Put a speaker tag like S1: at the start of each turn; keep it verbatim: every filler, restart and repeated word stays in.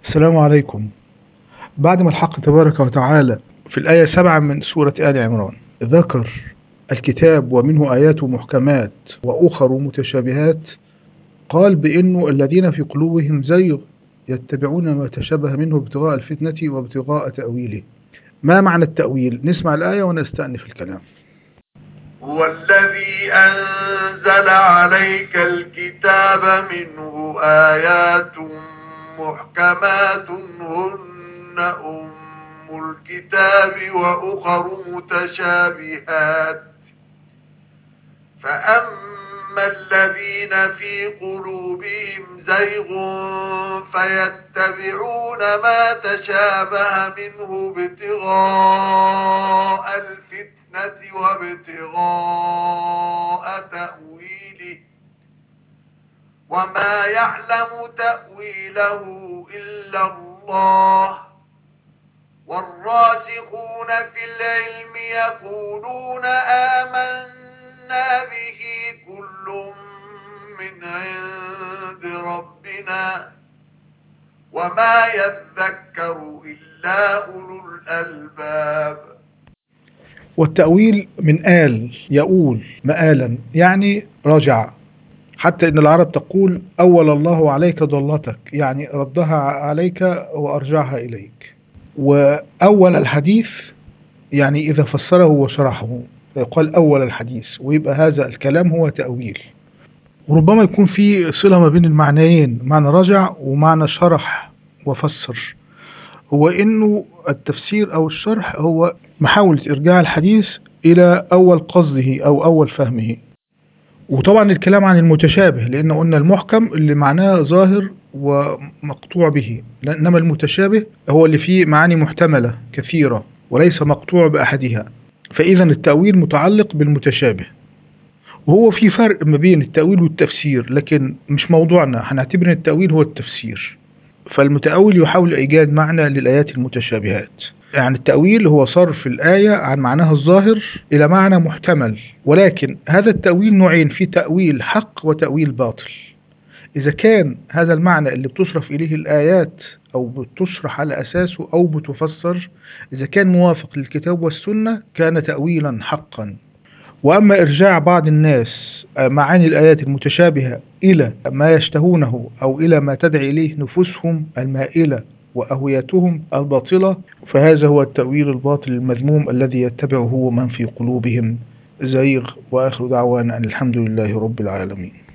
S1: السلام عليكم. بعد ما الحق تبارك وتعالى في الآية سبعة من سورة آل عمران ذكر الكتاب ومنه آيات محكمات وأخر متشابهات، قال بأنه الذين في قلوبهم زيغ يتبعون ما تشابه منه ابتغاء الفتنة وابتغاء تأويله. ما معنى التأويل؟ نسمع الآية ونستأنف الكلام.
S2: هو الذي أنزل عليك الكتاب منه آيات محكمات هن أم الكتاب وأخر متشابهات، فأما الذين في قلوبهم زيغ فيتبعون ما تشابه منه ابتغاء الفتنة وابتغاء تأويله، وما يعلم تأويله إلا الله، والراسخون في العلم يقولون آمنا به كل من عند ربنا وما يذكر إلا أولو الألباب.
S1: والتأويل من آل يؤول مآلا، يعني رجع. حتى إن العرب تقول أول الله عليك ضلتك، يعني ردها عليك وأرجعها إليك. وأول الحديث يعني إذا فسره وشرحه يقال أول الحديث، ويبقى هذا الكلام هو تأويل. وربما يكون في صلة ما بين المعنيين، معنى رجع ومعنى شرح وفسر. هو إنه التفسير أو الشرح هو محاولة إرجاع الحديث إلى أول قصده أو أول فهمه. وطبعا الكلام عن المتشابه، لأن قلنا المحكم اللي معناه ظاهر ومقطوع به، إنما المتشابه هو اللي فيه معاني محتملة كثيرة وليس مقطوع بأحدها. فإذا التأويل متعلق بالمتشابه، وهو في فرق ما بين التأويل والتفسير، لكن مش موضوعنا. هنعتبر ان التأويل هو التفسير. فالمتأول يحاول إيجاد معنى للآيات المتشابهات. يعني التأويل هو صرف الآية عن معناها الظاهر إلى معنى محتمل، ولكن هذا التأويل نوعين: في تأويل حق وتأويل باطل. إذا كان هذا المعنى اللي بتصرف إليه الآيات أو بتشرح على أساسه أو بتفسر، إذا كان موافق للكتاب والسنة كان تأويلا حقا. وأما إرجاع بعض الناس معاني الآيات المتشابهة إلى ما يشتهونه أو إلى ما تدعي إليه نفوسهم المائلة وأهويتهم الباطلة، فهذا هو التأويل الباطل المذموم الذي يتبعه من في قلوبهم زيغ. وآخر دعوانا أن الحمد لله رب العالمين.